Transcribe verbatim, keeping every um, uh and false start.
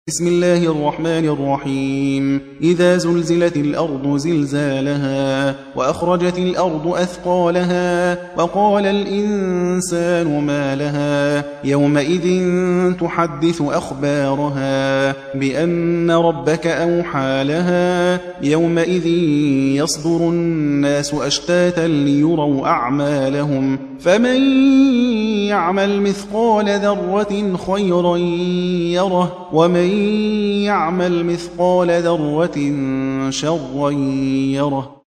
بسم الله الرحمن الرحيم إذا زلزلت الأرض زلزالها وأخرجت الأرض أثقالها وقال الإنسان ما لها يومئذ تحدث أخبارها بأن ربك أوحى لها يومئذ يصدر الناس أشتاتا ليروا أعمالهم فمن يعمل مثقال ذرة خيرا يره ومن يعمل مثقال ذرة شرا يره.